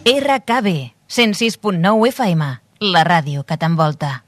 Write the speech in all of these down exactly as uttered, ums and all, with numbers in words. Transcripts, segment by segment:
R K B, cent sis punt nou F M, la ràdio que t'envolta.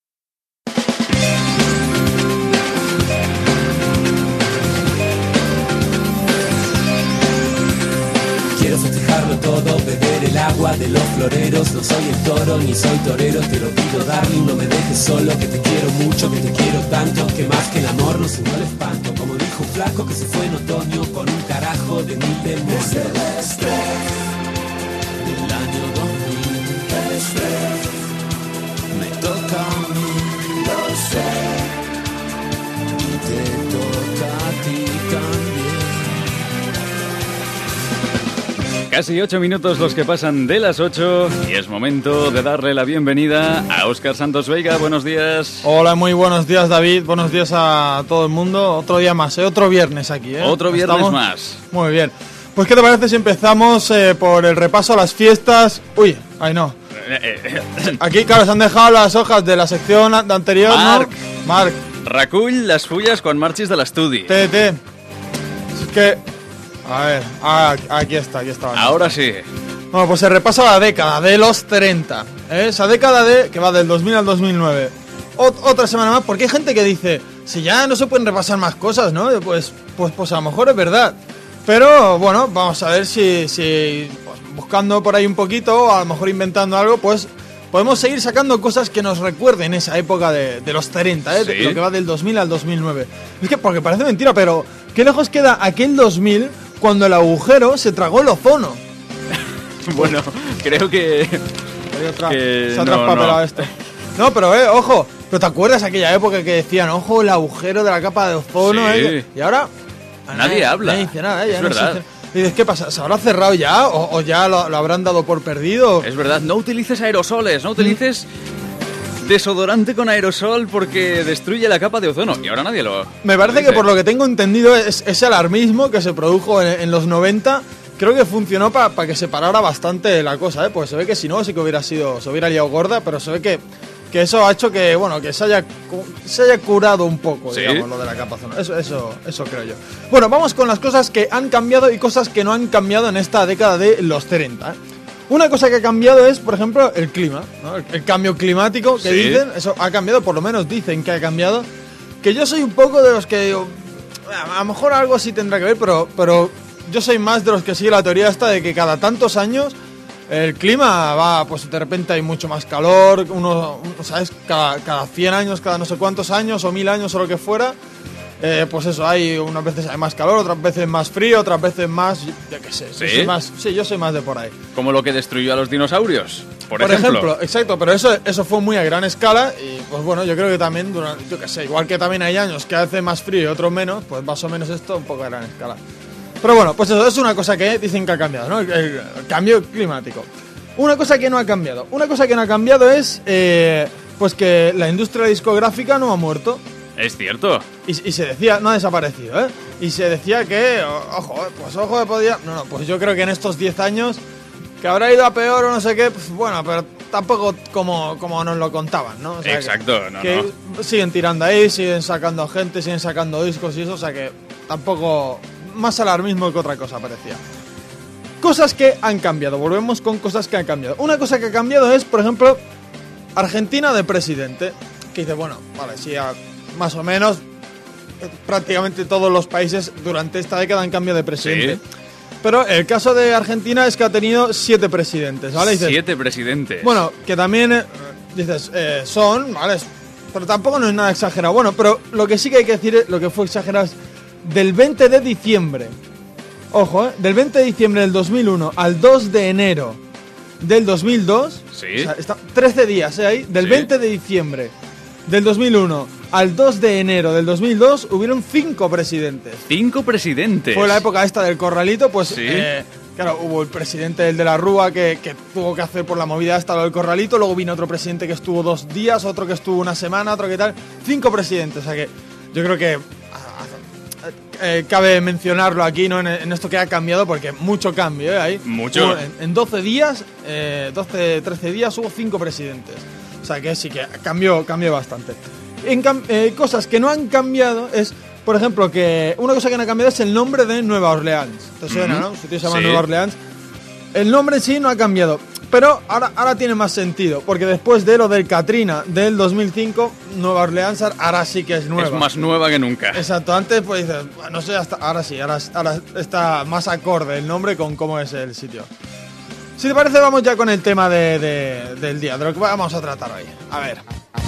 Quiero festejarlo todo, beber el agua de los floreros. No soy el toro ni soy torero, te lo pido darling, no me dejes solo. Que te quiero mucho, que te quiero tanto, que más que el amor no sino el espanto. Como dijo un flaco que se fue en otoño con un carajo de mil demonios. Es el estrés del año dos mil. El estrés me toca a mí, lo sé, y te toca a ti también. Casi ocho minutos los que pasan de las ocho y es momento de darle la bienvenida a Óscar Santos Veiga. Buenos días. Hola, muy buenos días, David. Buenos días a todo el mundo. Otro día más, ¿eh? Otro viernes aquí, ¿eh? Otro viernes ¿Estamos? Más. Muy bien. Pues, ¿qué te parece si empezamos eh, por el repaso a las fiestas? Uy, ay no. Aquí, claro, se han dejado las hojas de la sección anterior, Marc. ¿no? Marc. Recull les fulles quan marxis de l'estudi. T T. Es que... A ver, ah, aquí está, aquí está. Ahora sí. Bueno, pues se repasa la década de los treinta, ¿eh? Esa década de que va del dos mil al dos mil nueve. Ot- otra semana más, porque hay gente que dice, si ya no se pueden repasar más cosas, ¿no? Pues, pues, pues a lo mejor es verdad. Pero bueno, vamos a ver si, si pues, buscando por ahí un poquito, o a lo mejor inventando algo, pues podemos seguir sacando cosas que nos recuerden esa época de, de los treinta, ¿eh? Sí. De lo que va del dos mil al dos mil nueve. Es que, porque parece mentira, pero qué lejos queda aquel dos mil cuando el agujero se tragó el ozono. Bueno, creo que... Hay otra, que se ha no, traspapelado no. esto. No, pero eh, ojo, ¿pero te acuerdas aquella época que decían, ojo, el agujero de la capa de ozono? Sí. Eh? Y ahora... Nadie habla. Nadie dice nada, eh, ya Es no se verdad. dice- Y dices, ¿qué pasa? ¿Se habrá cerrado ya? ¿O, o ya lo, lo habrán dado por perdido? Es verdad, no utilices aerosoles, no utilices desodorante con aerosol porque destruye la capa de ozono. Y ahora nadie lo... Me parece lo que dice. por lo que tengo entendido es, ese alarmismo que se produjo en, en los noventa, creo que funcionó para pa que se parara bastante la cosa, ¿eh? Pues se ve que si no, sí que hubiera sido, se hubiera liado gorda, pero se ve que, que eso ha hecho que, bueno, que se haya, cu- se haya curado un poco, ¿Sí? digamos, lo de la capa ozono. Eso, eso, eso creo yo. Bueno, vamos con las cosas que han cambiado y cosas que no han cambiado en esta década de los treinta, ¿eh? Una cosa que ha cambiado es, por ejemplo, el clima, ¿no? el, el cambio climático que Sí. dicen, eso ha cambiado, por lo menos dicen que ha cambiado. Que yo soy un poco de los que digo, a lo mejor algo sí tendrá que ver, pero, pero yo soy más de los que sigue la teoría esta de que cada tantos años el clima va, pues de repente hay mucho más calor, uno, uno, ¿sabes? Cada, cada cien años, cada no sé cuántos años, o mil años o lo que fuera. Eh, pues eso, hay unas veces hay más calor, otras veces más frío, otras veces más, yo, yo qué sé, yo ¿Sí? soy más, sí, yo soy más de por ahí. Como lo que destruyó a los dinosaurios, por, Por ejemplo. ejemplo, exacto, pero eso, eso fue muy a gran escala y pues bueno, yo creo que también durante, yo qué sé, igual que también hay años que hace más frío y otros menos, pues más o menos esto un poco a gran escala. Pero bueno, pues eso es una cosa que dicen que ha cambiado, ¿no? El, el cambio climático. Una cosa que no ha cambiado, una cosa que no ha cambiado es eh, pues que la industria discográfica no ha muerto. Es cierto. Y, y se decía, no ha desaparecido, ¿eh? Y se decía que, o- ojo, eh, pues ojo, que podía... No, no, pues yo creo que en estos diez años, que habrá ido a peor o no sé qué, pues bueno, pero tampoco como, como nos lo contaban, ¿no? O sea, Exacto, que, no, que siguen tirando ahí, siguen sacando gente, siguen sacando discos y eso, o sea que tampoco... Más alarmismo que otra cosa parecía. Cosas que han cambiado, volvemos con cosas que han cambiado. Una cosa que ha cambiado es, por ejemplo, Argentina de presidente, que dice, bueno, vale, sí, a- más o menos eh, prácticamente todos los países durante esta década han cambiado de presidente. Sí. Pero el caso de Argentina es que ha tenido siete presidentes, ¿vale? Dices, Siete presidentes. bueno, que también eh, dices, eh, son, ¿vale? Pero tampoco no es nada exagerado. Bueno, pero lo que sí que hay que decir, es- lo que fue exagerado es del veinte de diciembre. Ojo, ¿eh? Del veinte de diciembre del dos mil uno al dos de enero del dos mil dos. Sí. O sea, está trece días, ¿eh? Ahí. Del Sí. veinte de diciembre del dos mil uno al dos de enero del dos mil dos hubieron cinco presidentes. Cinco presidentes. Fue la época esta del corralito, pues Sí. eh, claro, hubo el presidente el de la Rúa que, que tuvo que hacer por la movida esta lo del corralito, luego vino otro presidente que estuvo dos días, otro que estuvo una semana, otro que tal, cinco presidentes, o sea que yo creo que ah, eh, cabe mencionarlo aquí, ¿no? En, en esto que ha cambiado, porque mucho cambio, ¿eh? Ahí. Mucho. Hubo en, en doce días, eh, doce, trece días hubo cinco presidentes, o sea que sí que cambió, cambió bastante. En cam- eh, cosas que no han cambiado es, por ejemplo, que una cosa que no ha cambiado es el nombre de Nueva Orleans. ¿Te suena, Ujú. no? Un sitio se llama Sí. Nueva Orleans. El nombre en sí no ha cambiado, pero ahora, ahora tiene más sentido, porque después de lo del Katrina del dos mil cinco, Nueva Orleans ahora sí que es nueva. Es más nueva que nunca. Exacto, antes pues dices, no sé, hasta, ahora sí, ahora, ahora está más acorde el nombre con cómo es el sitio. Si te parece, vamos ya con el tema de, de, del día, de lo que vamos a tratar hoy. A ver.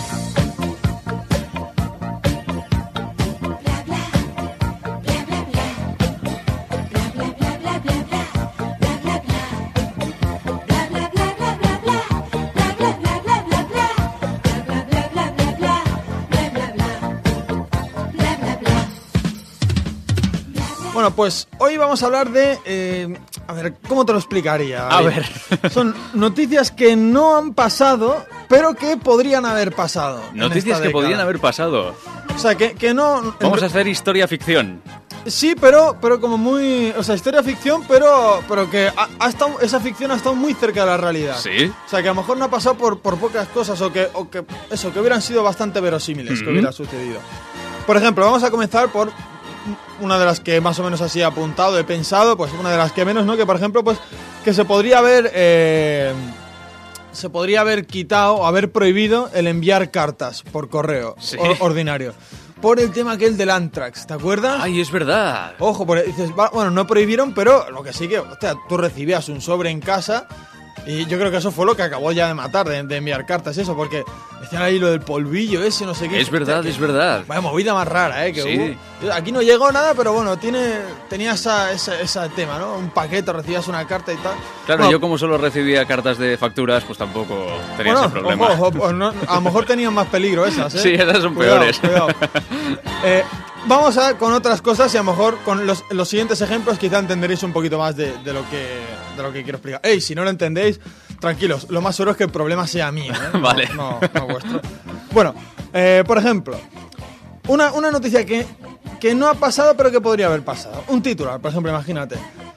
Bueno, pues hoy vamos a hablar de... Eh, a ver, ¿cómo te lo explicaría? A ver. Son noticias que no han pasado, pero que podrían haber pasado. Noticias que podrían haber pasado. O sea, que, que no... Vamos a hacer historia-ficción. Sí, pero, pero como muy... O sea, historia-ficción, pero, pero que ha, ha estado, esa ficción ha estado muy cerca de la realidad. Sí. O sea, que a lo mejor no ha pasado por, por pocas cosas o que, o que... Eso, que hubieran sido bastante verosímiles, mm-hmm. que hubiera sucedido. Por ejemplo, vamos a comenzar por... una de las que más o menos así he apuntado, he pensado, pues una de las que menos, ¿no? Que por ejemplo, pues que se podría haber eh, se podría haber quitado o haber prohibido el enviar cartas por correo sí. o, ordinario. Por el tema aquel del Antrax, ¿te acuerdas? Ay, es verdad. Ojo, por, dices, bueno, no prohibieron, pero lo que sí que, hostia, tú recibías un sobre en casa. Y yo creo que eso fue lo que acabó ya de matar, de, de enviar cartas y eso, porque decían ahí lo del polvillo ese, no sé qué. Es verdad, que, es verdad. Vaya movida más rara, ¿eh? Que sí. hubo. Aquí no llegó nada, pero bueno, tiene tenía esa, esa, ese tema, ¿no? Un paquete, recibías una carta y tal. Claro, bueno, yo como solo recibía cartas de facturas, pues tampoco tenía bueno, ese problema. Ojo, ojo, no, a lo mejor tenían más peligro esas, ¿eh? Sí, esas son cuidado, peores. Cuidado. eh, Vamos a con otras cosas y a lo mejor con los, los siguientes ejemplos quizá entenderéis un poquito más de, de, lo que, de lo que quiero explicar. Ey, si no lo entendéis, tranquilos, lo más seguro es que el problema sea mío, ¿eh? Vale. No, no, no vuestro. Bueno, eh, por ejemplo, una, una noticia que, que no ha pasado pero que podría haber pasado. Un titular, por ejemplo, imagínate.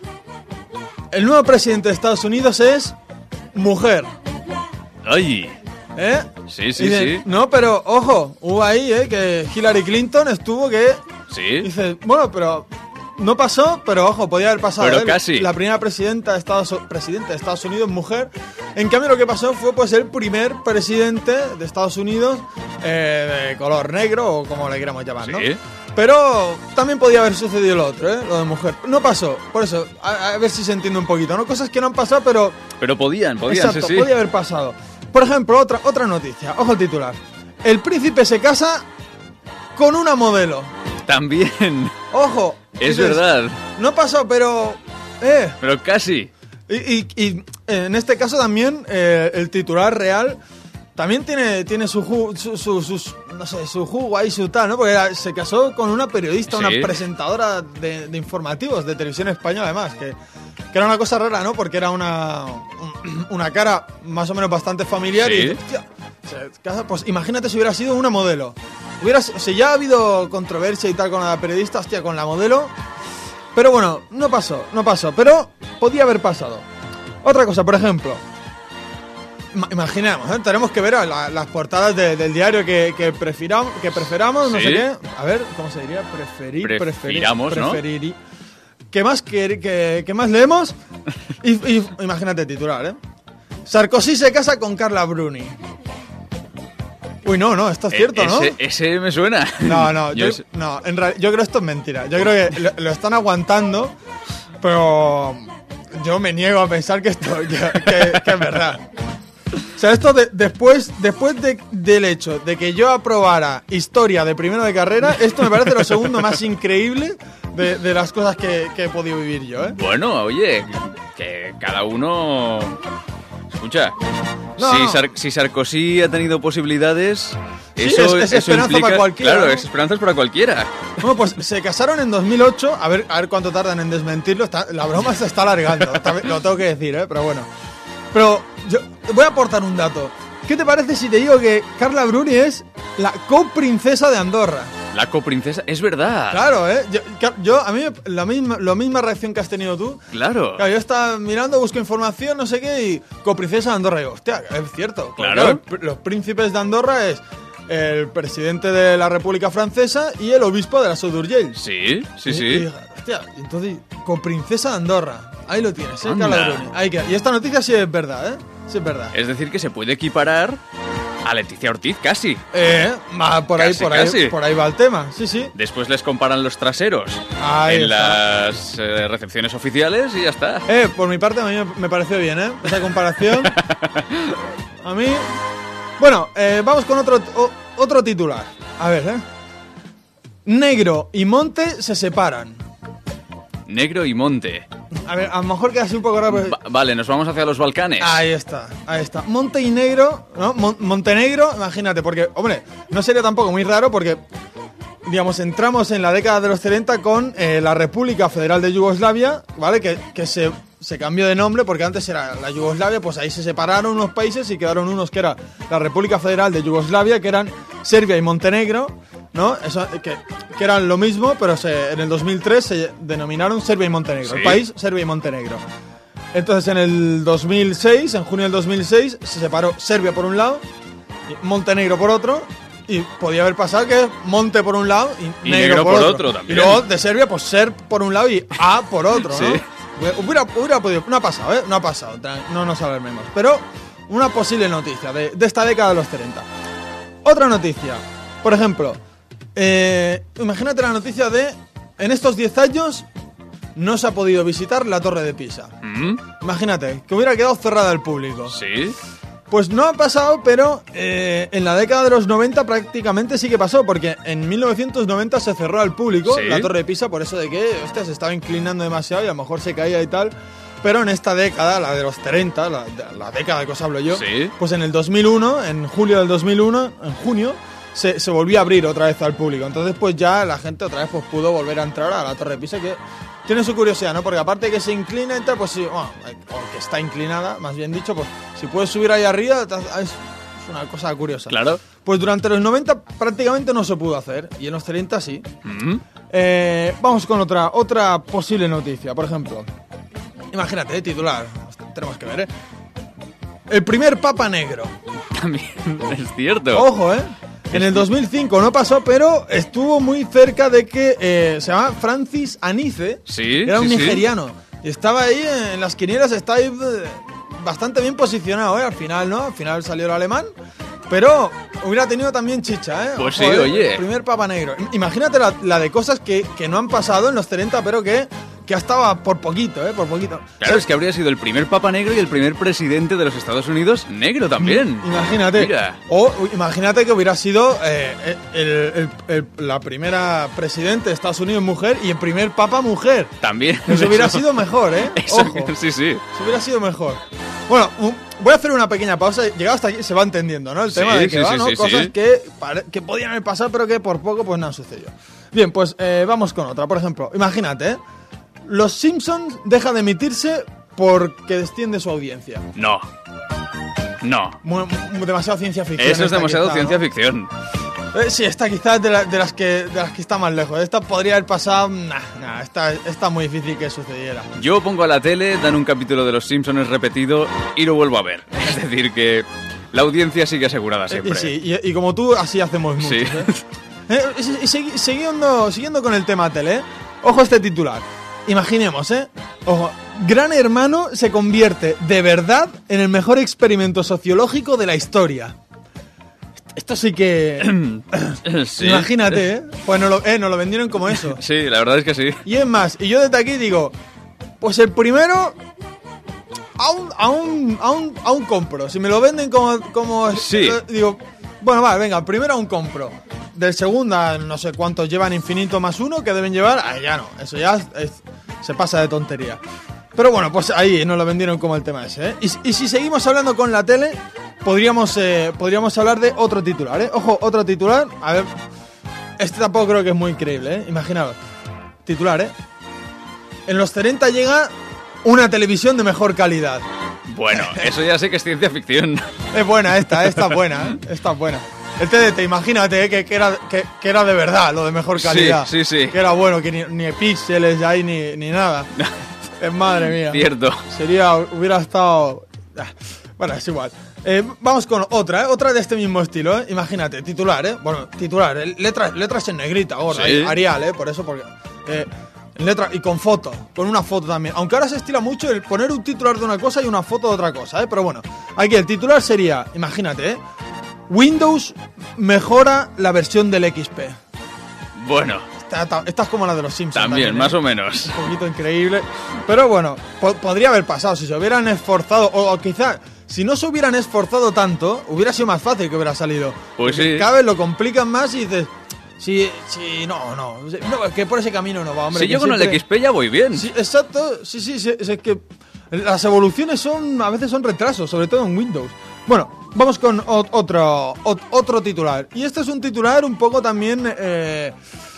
El nuevo presidente de Estados Unidos es mujer. ¡Ay! ¿Eh? Sí, sí, Dicen, sí. No, pero ojo, hubo ahí, ¿eh? Que Hillary Clinton estuvo que... Sí. Dices, bueno, pero no pasó, pero ojo, podía haber pasado. Pero ¿eh? casi. La primera presidenta de Estados, presidenta de Estados Unidos, mujer. En cambio, lo que pasó fue pues el primer presidente de Estados Unidos eh, de color negro, o como le queramos llamar, ¿no? Sí. Pero también podía haber sucedido lo otro, ¿eh? Lo de mujer. No pasó, por eso, a, a ver si se entiende un poquito, ¿no? Cosas que no han pasado, pero... Pero podían, podían, Exacto, sí, sí. podía haber pasado. Por ejemplo, otra, otra noticia, ojo el titular. El príncipe se casa con una modelo. También. Ojo. Es dices, verdad. No pasó, pero... Eh. Pero casi. Y, y, y en este caso también eh, el titular real también tiene, tiene su, ju, su, su, sus, no sé, su jugo ahí, su tal, ¿no? Porque era, se casó con una periodista, sí. una presentadora de, de informativos de televisión española, además, que, que era una cosa rara, ¿no? Porque era una, un, una cara más o menos bastante familiar. Sí. Y hostia, se casa, pues imagínate si hubiera sido una modelo. Hubiera, si ya ha habido controversia y tal con la periodista, hostia, con la modelo. Pero bueno, no pasó, no pasó, pero podía haber pasado. Otra cosa, por ejemplo, imaginemos, ¿eh? Tenemos que ver a la, las portadas de, del diario que, que, prefiramos, que preferamos, no ¿Sí? sé qué. A ver, ¿cómo se diría? Preferir, Prefiramos, preferir, ¿no? preferir. ¿Qué más, que, que, que más leemos? Y, y imagínate titular, ¿eh? Sarkozy se casa con Carla Bruni. Uy, no, no, esto es cierto, e- ¿no? ese, ese me suena. No, no, yo, yo, no en real, yo creo que esto es mentira. Yo creo que lo, lo están aguantando, pero yo me niego a pensar que esto que, que, que es verdad. O sea, esto de, después, después de, del hecho de que yo aprobara historia de primero de carrera, esto me parece lo segundo más increíble de, de las cosas que, que he podido vivir yo, ¿eh? Bueno, oye, que cada uno... Escucha, no, si, no. Sar- si Sarkozy ha tenido posibilidades, Sí, eso, es- es eso esperanza implica, para cualquiera, Claro, ¿no? es esperanzas para cualquiera. Bueno, pues se casaron en dos mil ocho. A ver, a ver cuánto tardan en desmentirlo. Está, la broma se está alargando. También lo tengo que decir, ¿eh? Pero bueno. Pero yo voy a aportar un dato. ¿Qué te parece si te digo que Carla Bruni es la coprincesa de Andorra? La coprincesa, es verdad. Claro, ¿eh? Yo, yo a mí, la misma, la misma reacción que has tenido tú. Claro. Claro, yo estaba mirando, busco información, no sé qué, y coprincesa de Andorra. Y digo, hostia, es cierto. Porque, Claro. claro, los príncipes de Andorra es el presidente de la República Francesa y el obispo de la Seu d'Urgell. Sí, sí, Y- sí. y dije, hostia, entonces, coprincesa de Andorra. Ahí lo tienes, ¿eh? Anda. Carla Bruni. Ahí queda. Y esta noticia sí es verdad, ¿eh? Sí es verdad. Es decir, que se puede equiparar a Leticia Ortiz casi. Eh, ma- por ahí, Casi, por ahí, casi. por ahí va el tema. Sí, sí. Después les comparan los traseros Ahí en está. las eh, recepciones oficiales y ya está. Eh, por mi parte a mí me pareció bien, ¿eh? Esa comparación. A mí... Bueno, eh, vamos con otro, o- otro titular. A ver, ¿eh? Negro y Monte se separan. Negro y Monte. A ver, a lo mejor queda así un poco raro. pero- Va- vale, nos vamos hacia los Balcanes. Ahí está, ahí está. Monte y Negro, ¿no? Mon- Montenegro, imagínate, porque, hombre, no sería tampoco muy raro porque, digamos, entramos en la década de los setenta con eh, la República Federal de Yugoslavia, ¿vale? Que, que se, se cambió de nombre porque antes era la Yugoslavia, pues ahí se separaron unos países y quedaron unos que era la República Federal de Yugoslavia, que eran Serbia y Montenegro, ¿no? Eso, que, que eran lo mismo, pero se, en el dos mil tres se denominaron Serbia y Montenegro. Sí. El país, Serbia y Montenegro. Entonces en el dos mil seis, en junio del dos mil seis, se separó Serbia por un lado y Montenegro por otro. Y podía haber pasado que Monte por un lado y, Y negro, negro por, por otro. otro también. Y luego de Serbia, pues Ser por un lado y A por otro, ¿no? Sí. Hubiera, hubiera podido, no ha pasado, ¿eh? No ha pasado, tran- no nos alarmemos. Pero una posible noticia de, de esta década de los setenta. Otra noticia, por ejemplo, eh, imagínate la noticia de en estos diez años no se ha podido visitar la Torre de Pisa. ¿Mm? Imagínate, que hubiera quedado cerrada al público. Sí. Pues no ha pasado, pero eh, en la década de los noventa prácticamente sí que pasó, porque en mil novecientos noventa se cerró al público Sí. la Torre de Pisa por eso de que hostia, se estaba inclinando demasiado y a lo mejor se caía y tal. Pero en esta década, la de los treinta, la, la década que os hablo yo, Sí. pues en el dos mil uno, en julio del dos mil uno, en junio, se, se volvió a abrir otra vez al público. Entonces pues ya la gente otra vez pues, pudo volver a entrar a la Torre de Pisa, que tiene su curiosidad, ¿no? Porque aparte de que se inclina y tal, pues sí, bueno, o que está inclinada, más bien dicho, pues si puedes subir ahí arriba, es, es una cosa curiosa. Claro. Pues durante los noventa prácticamente no se pudo hacer, y en los treinta sí. ¿Mm? Eh, vamos con otra, otra posible noticia, por ejemplo. Imagínate, eh, titular, tenemos que ver, ¿eh? El primer Papa Negro. También es cierto. Ojo, ¿eh? En el dos mil cinco no pasó, pero estuvo muy cerca de que eh, se llama Francis Anice. Sí, Era un sí, sí. nigeriano. Y estaba ahí en las quinielas, está ahí eh, bastante bien posicionado, ¿eh? Al final, ¿no? Al final salió el alemán. Pero hubiera tenido también chicha, ¿eh? Pues Ojo, sí, ¿eh? oye. El primer Papa Negro. Imagínate la, la de cosas que, que no han pasado en los setenta, pero que, que estaba por poquito, ¿eh? Por poquito. Claro, es que habría sido el primer Papa Negro y el primer presidente de los Estados Unidos negro también. Imagínate. Mira. O imagínate que hubiera sido eh, el- el- el- la primera presidente de Estados Unidos mujer y el primer papa mujer. También. Eso hubiera sido mejor, ¿eh? Eso- Ojo. sí, sí. Eso hubiera sido mejor. Bueno, un- voy a hacer una pequeña pausa. Llegado hasta aquí se va entendiendo, ¿no? El Sí, tema de que sí, va, sí, ¿no? sí, Cosas sí. Que, pare- que podían haber pasado, pero que por poco pues no han sucedido. Bien, pues eh, vamos con otra. Por ejemplo, imagínate, ¿eh? Los Simpsons deja de emitirse porque desciende su audiencia. No. No. Mu- mu- demasiado ciencia ficción. Eso es esta demasiado quizá, ¿no? ciencia ficción. Eh, sí, esta quizás es de, la- de las que, de las que está más lejos. Esta podría haber pasado. Nah, nah, esta está muy difícil que sucediera. Yo pongo a la tele, dan un capítulo de Los Simpsons repetido y lo vuelvo a ver. Es decir, que la audiencia sigue asegurada Eh, siempre. y sí, y, y como tú, así hacemos muchos. Sí. ¿eh? Eh, y, y segui- siguiendo, siguiendo con el tema tele, ¿eh? Ojo a este titular. Imaginemos, ¿eh? Ojo. Gran Hermano se convierte de verdad en el mejor experimento sociológico de la historia. Esto sí que. Sí. Imagínate, ¿eh? Pues nos lo, eh, nos lo vendieron como eso. Sí, la verdad es que sí. Y es más, y yo desde aquí digo, pues el primero aún, aún, aún, aún compro. Si me lo venden como, como Sí. eh, digo, bueno, vale, venga, primero aún compro. Del segundo, no sé cuántos llevan infinito más uno que deben llevar, ah, ya no, eso ya es- es- se pasa de tontería. Pero bueno, pues ahí nos lo vendieron como el tema ese, ¿eh? Y, y si seguimos hablando con la tele, podríamos, eh, podríamos hablar de otro titular, ¿eh? Ojo, otro titular, a ver, este tampoco creo que es muy increíble, ¿eh? Imaginaos, titular, ¿eh? En los setenta llega una televisión de mejor calidad. Bueno, eso ya sé que es ciencia ficción. Es buena esta, esta es buena, ¿eh? Esta es buena. El T D T, imagínate, ¿eh? que, que, era, que, que era de verdad, lo de mejor calidad. Sí, sí, sí. Que era bueno, que ni, ni píxeles ahí ni, ni nada. Es madre mía. Cierto. Sería, hubiera estado... ah, Bueno, es igual. Eh, vamos con otra, ¿eh? Otra de este mismo estilo, ¿eh? Imagínate, titular, ¿eh? Bueno, titular, ¿eh? letras, letras en negrita, ahora, Sí. ¿eh? Arial, ¿eh? Por eso, porque... eh, En letra y con foto, con una foto también. Aunque ahora se estila mucho el poner un titular de una cosa y una foto de otra cosa, ¿eh? Pero bueno, aquí el titular sería, imagínate, ¿eh? Windows mejora la versión del X P. Bueno. Esta, esta es como la de los Simpsons. También, también más ¿eh? o menos. Un poquito increíble. Pero bueno, po- podría haber pasado. Si se hubieran esforzado, o, o quizá, si no se hubieran esforzado tanto, hubiera sido más fácil que hubiera salido. Pues Porque sí. cada vez lo complican más y dices... Sí, sí, no, no, no, es que por ese camino no va, hombre. Si que yo con siempre... el X P ya voy bien. Sí, exacto, sí, sí, sí, es que las evoluciones son, a veces son retrasos, sobre todo en Windows. Bueno, vamos con o- otro, o- otro titular. Y este es un titular un poco también, eh,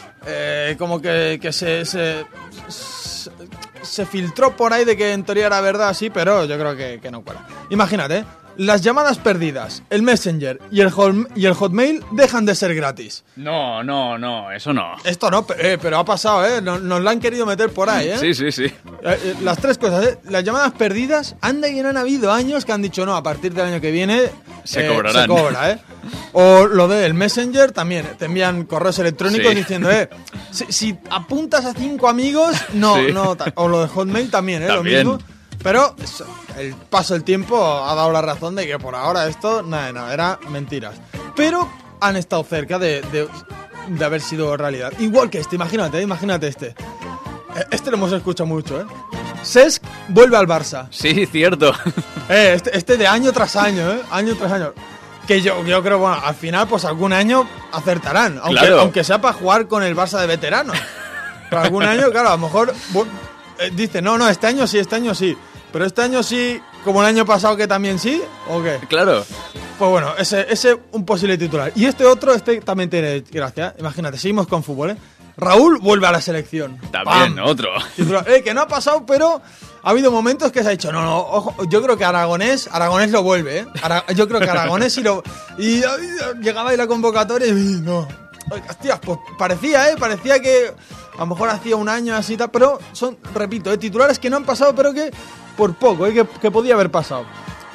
eh, como que, que se, se, se, se filtró por ahí de que en teoría era verdad, sí, pero yo creo que, que no cuela. Imagínate, ¿eh? Las llamadas perdidas, el Messenger y el, hot- y el Hotmail dejan de ser gratis. No, no, no, eso no. Esto no, eh, pero ha pasado, ¿eh? Nos, nos la han querido meter por ahí, ¿eh? Sí, sí, sí. Eh, eh, Las tres cosas, ¿eh? Las llamadas perdidas, anda y han habido años que han dicho no, a partir del año que viene Se eh, cobrarán. Se cobra, ¿eh? O lo del Messenger también, te envían correos electrónicos Sí. diciendo, eh, si, si apuntas a cinco amigos, no, Sí. no, ta- o lo de Hotmail también, ¿eh? También. Lo mismo. Pero eso, el paso del tiempo ha dado la razón de que por ahora esto, nada, nada, era mentiras. Pero han estado cerca de, de, de haber sido realidad. Igual que este, imagínate, imagínate este. Eh, Este lo hemos escuchado mucho, ¿eh? Cesc vuelve al Barça. Sí, cierto. Eh, este, este de año tras año, ¿eh? Año tras año. Que yo, yo creo, bueno, al final, pues algún año acertarán. Aunque, Claro. aunque sea para jugar con el Barça de veteranos. Pero algún año, claro, a lo mejor bu- eh, dice, no, no, este año sí, este año sí. Pero este año sí, como el año pasado que también sí, ¿o qué? Claro. Pues bueno, ese ese un posible titular. Y este otro, este también tiene gracia. Imagínate, seguimos con fútbol, ¿eh? Raúl vuelve a la selección. También, ¡Pam! otro. Titular. Eh, que no ha pasado, pero ha habido momentos que se ha dicho, no, no, ojo, yo creo que Aragonés, Aragonés lo vuelve, ¿eh? Ara- yo creo que Aragonés sí lo... Y, y llegaba ahí la convocatoria y no... Hostias, pues parecía, ¿eh? Parecía que a lo mejor hacía un año así, tal, pero son, repito, ¿eh? Titulares que no han pasado, pero que por poco, ¿eh? Que, que podía haber pasado.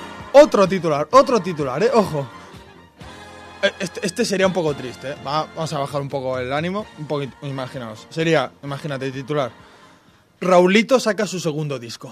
Otro titular, otro titular, ¿eh? Ojo. Este, este sería un poco triste, ¿eh? Va- vamos a bajar un poco el ánimo, un poquito, imaginaos. Sería, imagínate, titular. Raulito saca su segundo disco.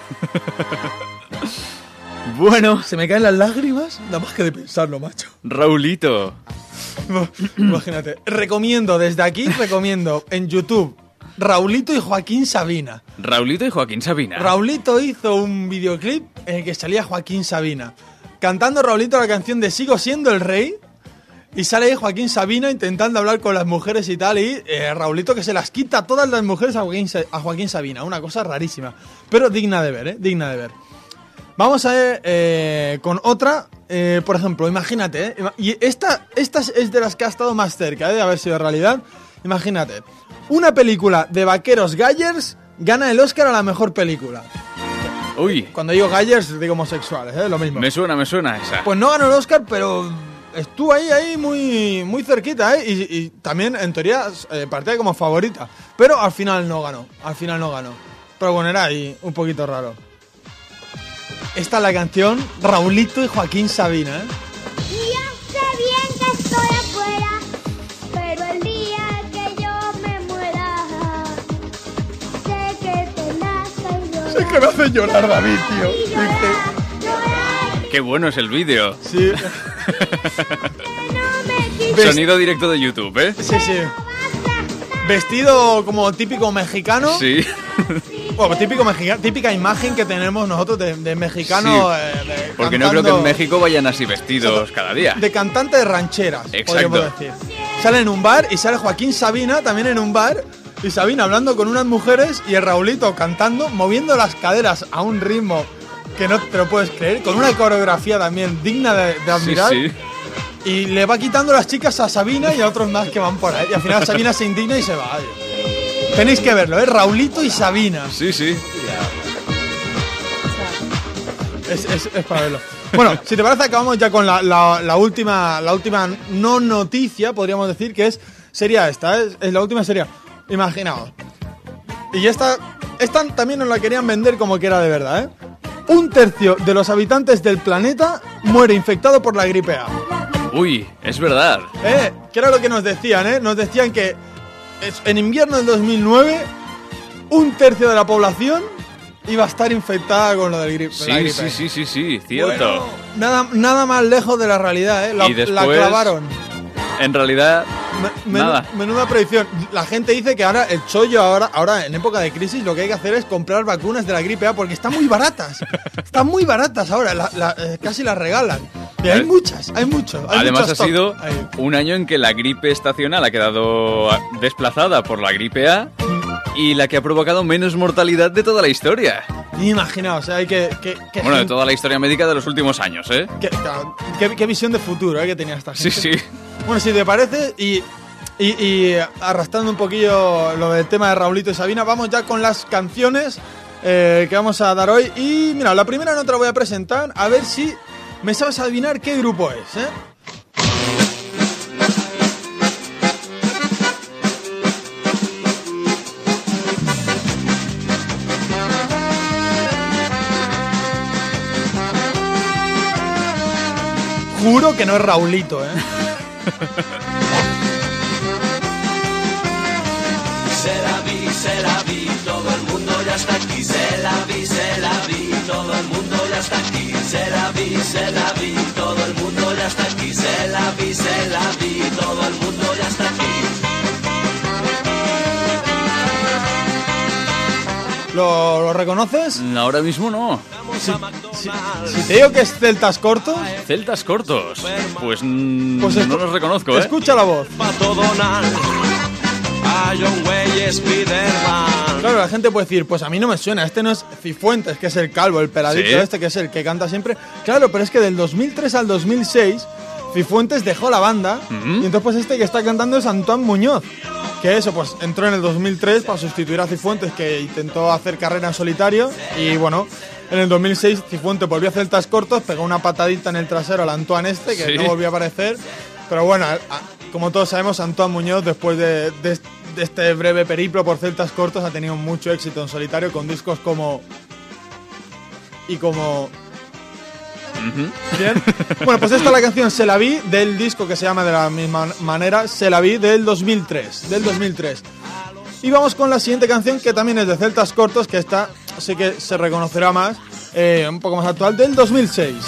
Bueno, Se me caen las lágrimas, nada más que de pensarlo, macho. Raulito. Imagínate. Recomiendo, desde aquí, recomiendo en YouTube Raulito y Joaquín Sabina. Raulito y Joaquín Sabina. Raulito hizo un videoclip en el que salía Joaquín Sabina cantando Raulito la canción de Sigo siendo el rey. Y sale ahí Joaquín Sabina intentando hablar con las mujeres y tal. Y eh, Raulito que se las quita a todas las mujeres a Joaquín, Sa- a Joaquín Sabina. Una cosa rarísima. Pero digna de ver, ¿eh? Digna de ver. Vamos a ver eh, con otra. Eh, por ejemplo, imagínate, ¿eh? Ima- Y esta, esta es de las que ha estado más cerca, ¿eh? De haber sido realidad. Imagínate. Una película de vaqueros Gayers gana el Oscar a la mejor película. Uy, Cuando digo Gayers, digo homosexuales, ¿eh? Lo mismo. me suena, me suena esa. Pues no ganó el Oscar, pero estuvo ahí, ahí muy, muy cerquita, ¿eh? Y, y también, en teoría, eh, partía como favorita. Pero al final no ganó, al final no ganó. Pero bueno, era ahí un poquito raro. Esta es la canción Raulito y Joaquín Sabina, ¿eh? Ya sé bien que estoy afuera, pero el día que yo me muera, sé que te nazca y llorar. Sé que me hace llorar David, tío. Y llorar, llorar, Qué bueno es el vídeo. Sí, que no me quise. ¿Ves? Sonido directo de YouTube, ¿eh? sí, sí. Vestido como típico mexicano. Sí. Bueno, típico mexicano, típica imagen que tenemos nosotros de, de mexicano. Sí. eh, de Porque no creo que en cantando- México vayan así vestidos cada día. De cantante de rancheras, Exacto. podríamos decir. Sale en un bar y sale Joaquín Sabina también en un bar. Y Sabina hablando con unas mujeres y el Raulito cantando, moviendo las caderas a un ritmo que no te lo puedes creer, con una coreografía también digna de, de Sí, admirar. sí. Y le va quitando las chicas a Sabina y a otros más que van por ahí. Y al final Sabina se indigna y se va. Tenéis que verlo, ¿eh? Raulito y Sabina. Sí, sí. Es, es, es para verlo. Bueno, si te parece, acabamos ya con la, la, la última la última no noticia, podríamos decir, que es sería esta, ¿eh? Es la última sería. Imaginaos. Y esta, esta también nos la querían vender como que era de verdad, ¿eh? Un tercio de los habitantes del planeta muere infectado por la gripe A. Uy, es verdad. ¿Eh? ¿Qué era lo que nos decían, eh? Nos decían que es- en invierno del dos mil nueve un tercio de la población iba a estar infectada con lo del grip, Sí, la gripe. sí, sí, sí, sí, cierto. Bueno, nada, nada más lejos de la realidad, ¿eh? La, Y después- la clavaron. En realidad, Me- menu- nada. Menuda predicción. La gente dice que ahora el chollo, ahora, ahora en época de crisis, lo que hay que hacer es comprar vacunas de la gripe A porque están muy baratas. Están muy baratas ahora, la- la- eh, casi las regalan. Y hay ¿Eh? muchas, hay mucho. Hay Además mucho ha stock. sido Ahí. un año en que la gripe estacional ha quedado desplazada por la gripe A y la que ha provocado menos mortalidad de toda la historia. Imaginaos, hay que, que, que Bueno, de gente- toda la historia médica de los últimos años, ¿eh? que- claro, qué, qué visión de futuro eh, que tenía esta Sí, gente. sí. Bueno, si te parece, y, y, y arrastrando un poquillo lo del tema de Raulito y Sabina, vamos ya con las canciones eh, que vamos a dar hoy. Y mira, la primera no te la voy a presentar, a ver si me sabes adivinar qué grupo es, ¿eh? Juro que no es Raulito, ¿eh? Se la vi, se la vi, todo el mundo ya está aquí. Se la vi, se la vi, todo el mundo ya está aquí. Se la vi, se la vi, todo el mundo ya está aquí. Se la vi, se la vi, todo el mundo ya está aquí. ¿Lo, lo reconoces? Ahora mismo no. Si, si- si te digo que es Celtas Cortos, Celtas cortos. Pues, mm, pues no escu- los reconozco, ¿eh? escucha la voz. Pato Donald, a John Wayne Spiderman. Claro, la gente puede decir, pues a mí no me suena, este no es Cifuentes, que es el calvo, el peladito ¿Sí? este, que es el que canta siempre. Claro, pero es que del dos mil tres al dos mil seis, Cifuentes dejó la banda, Ujú. y entonces pues este que está cantando es Antoine Muñoz. Que eso, pues entró en el dos mil tres para sustituir a Cifuentes, que intentó hacer carrera en solitario, y bueno, en el dos mil seis Cifuentes volvió a Celtas Cortos, pegó una patadita en el trasero al Antoine este, que Sí. no volvió a aparecer. Pero bueno, a- a- como todos sabemos, Antoine Muñoz, después de, de- de este breve periplo por Celtas Cortos, ha tenido mucho éxito en solitario con discos como... Y como... Ujú. Bien. Bueno, pues esta es la canción Se la vi del disco que se llama de la misma manera Se la vi del dos mil tres, del dos mil tres. Y vamos con la siguiente canción que también es de Celtas Cortos, que esta sí que se reconocerá más, eh, un poco más actual, del dos mil seis.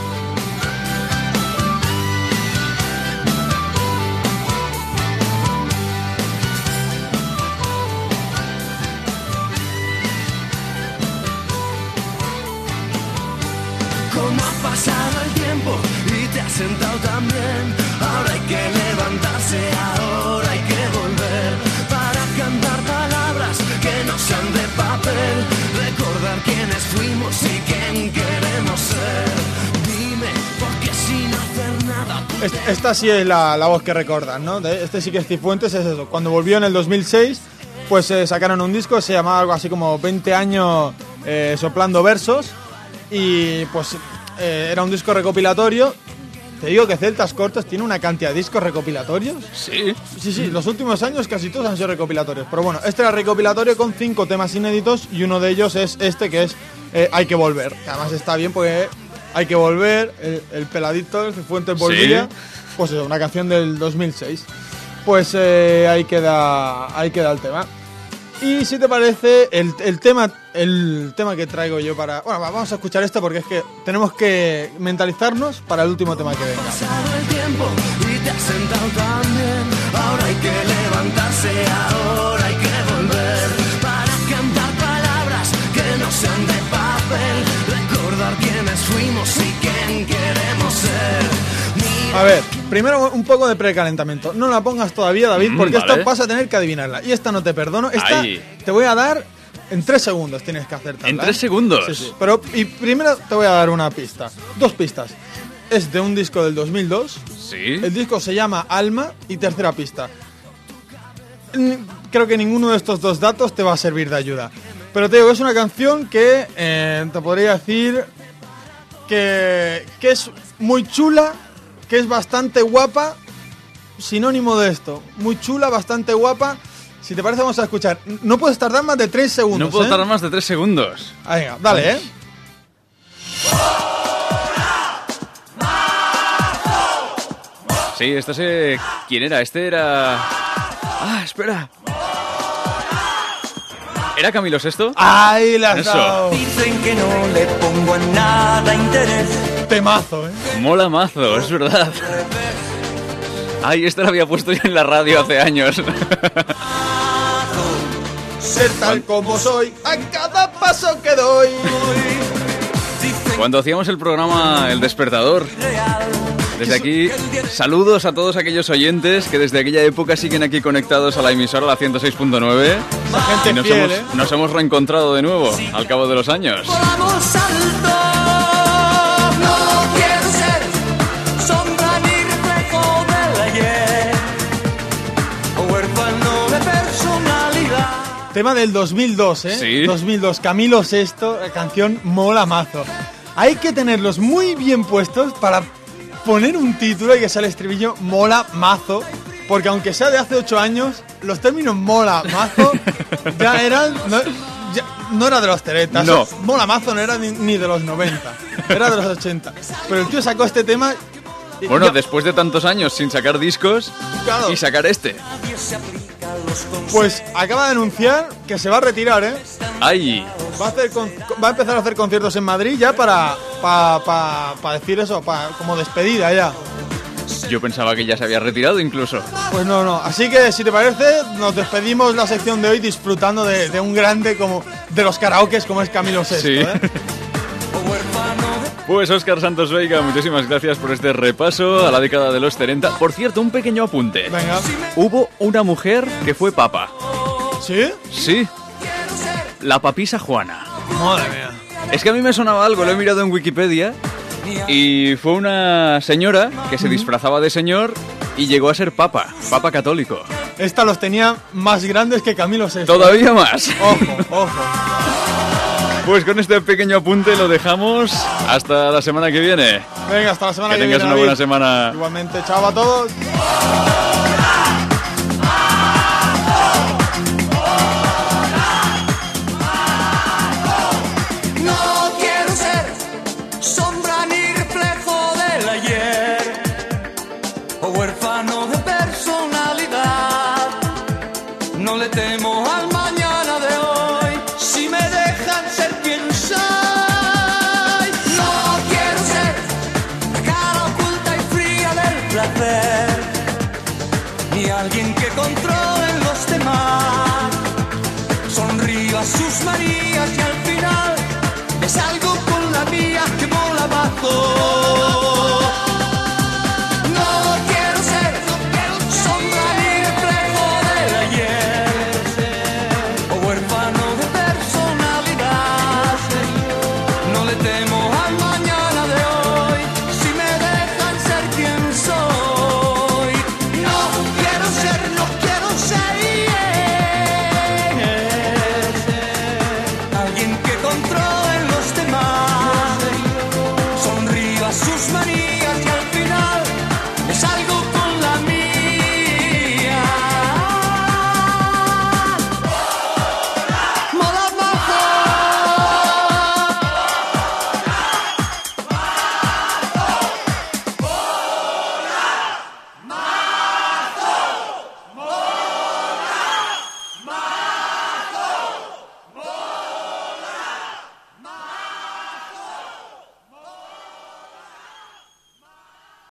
Como ha pasado el tiempo y te has sentado también. Ahora hay que levantarse, ahora hay que volver para cantar palabras que no sean de papel. Recordar quiénes fuimos y quién queremos ser. Dime, porque sin hacer nada. tú Est- Esta sí es la, la voz que recordan, ¿no? De- Este sí que es Cifuentes, es eso. Cuando volvió en el dos mil seis, pues eh, sacaron un disco, se llamaba algo así como veinte años eh, soplando versos. Y pues eh, era un disco recopilatorio. Te digo que Celtas Cortos tiene una cantidad de discos recopilatorios. Sí. Sí, sí, los últimos años casi todos han sido recopilatorios. Pero bueno, este era recopilatorio con cinco temas inéditos y uno de ellos es este que es eh, Hay que volver. Que además está bien porque hay que volver, el, el peladito, el Cifuentes volvía. Sí. Pues eso, una canción del dos mil seis. Pues eh, ahí, queda, ahí queda el tema. Y si te parece, el, el, tema, el tema que traigo yo para... Bueno, va, vamos a escuchar este porque es que tenemos que mentalizarnos para el último tema que venga. pasado el tiempo y te has sentado también. Ahora hay que levantarse, ahora hay que volver para cantar palabras que no sean de papel. Recordar quiénes fuimos y quién queremos ser. Mira, A ver, primero un poco de precalentamiento. No la pongas todavía, David, Mm, porque vale. esta vas a tener que adivinarla. Y esta no te perdono. Esta Ay. te voy a dar en tres segundos, tienes que acertarla. ¿En tres ¿eh? segundos? Sí, sí. Pero y primero te voy a dar una pista. Dos pistas. Es de un disco del dos mil dos. Sí. El disco se llama Alma. Y tercera pista. N- Creo que ninguno de estos dos datos te va a servir de ayuda. Pero te digo, es una canción que eh, te podría decir que, que es muy chula, que es bastante guapa. Sinónimo de esto. Muy chula, bastante guapa. Si te parece, vamos a escuchar. No puedes tardar más de tres segundos. No puedo ¿eh? tardar más de tres segundos. Ah, venga, dale, ¿eh? Sí, este sé quién era. Este era... Ah, espera. ¿Era Camilo Sesto? ¡Ay, la has Eso. dado! Dicen que no le pongo a nada interés. Temazo, ¿eh? Mola mazo, es verdad. Ay, esta la había puesto yo en la radio hace años. Ser tal como soy, a cada paso que doy. Cuando hacíamos el programa El Despertador, desde aquí, saludos a todos aquellos oyentes que desde aquella época siguen aquí conectados a la emisora, la ciento seis punto nueve. La gente Y nos, fiel, hemos, ¿eh? nos hemos reencontrado de nuevo al cabo de los años. Volamos alto. No quiero ser sombra ni reflejo del ayer. Huérfano de personalidad. Tema del dos mil dos, ¿eh? Sí. dos mil dos, Camilo Sesto, la canción mola mazo. Hay que tenerlos muy bien puestos para poner un título y que sea el estribillo mola mazo. Porque aunque sea de hace ocho años, los términos mola mazo ya eran... No, ya- no era de los teretas. No. Mola mazo no era ni, ni de los noventa, era de los ochenta. Pero el tío sacó este tema... y- Bueno, ya- después de tantos años sin sacar discos Claro. y sacar este. Pues acaba de anunciar que se va a retirar, ¿eh? ¡Ay! Va a, hacer con- va a empezar a hacer conciertos en Madrid ya para pa, pa, pa decir eso, pa, como despedida ya. Yo pensaba que ya se había retirado incluso. Pues no, no. Así que si te parece, nos despedimos la sección de hoy disfrutando de, de un grande como de los karaokes como es Camilo Sesto, Sí. ¿eh? Pues Óscar Santos Veiga, muchísimas gracias por este repaso a la década de los setenta. Por cierto, un pequeño apunte. Venga. Hubo una mujer que fue papa. ¿Sí? Sí. La papisa Juana. Madre mía. Es que a mí me sonaba algo, lo he mirado en Wikipedia. Y fue una señora que se disfrazaba de señor y llegó a ser papa, papa católico. Esta los tenía más grandes que Camilo Sesto. Todavía más. Ojo, ojo. Pues con este pequeño apunte lo dejamos hasta la semana que viene. Venga, hasta la semana Que que, tengas viene. una buena David. semana. Igualmente, chao a todos. No quiero ser sombra ni reflejo del ayer, o huérfano de personalidad. No le temo al mañana de hoy, si me dejan ser quien soy. No quiero ser la cara oculta y fría del placer, ni alguien que controle los demás. Sonrío a sus manías y al final me salgo con la mía que mola bajo. No quiero ser sombra ni reflejo del ayer, o huérfano de personalidad. No le temo al mañana de hoy, si me dejan ser quien soy. No quiero ser, no quiero ser alguien que controla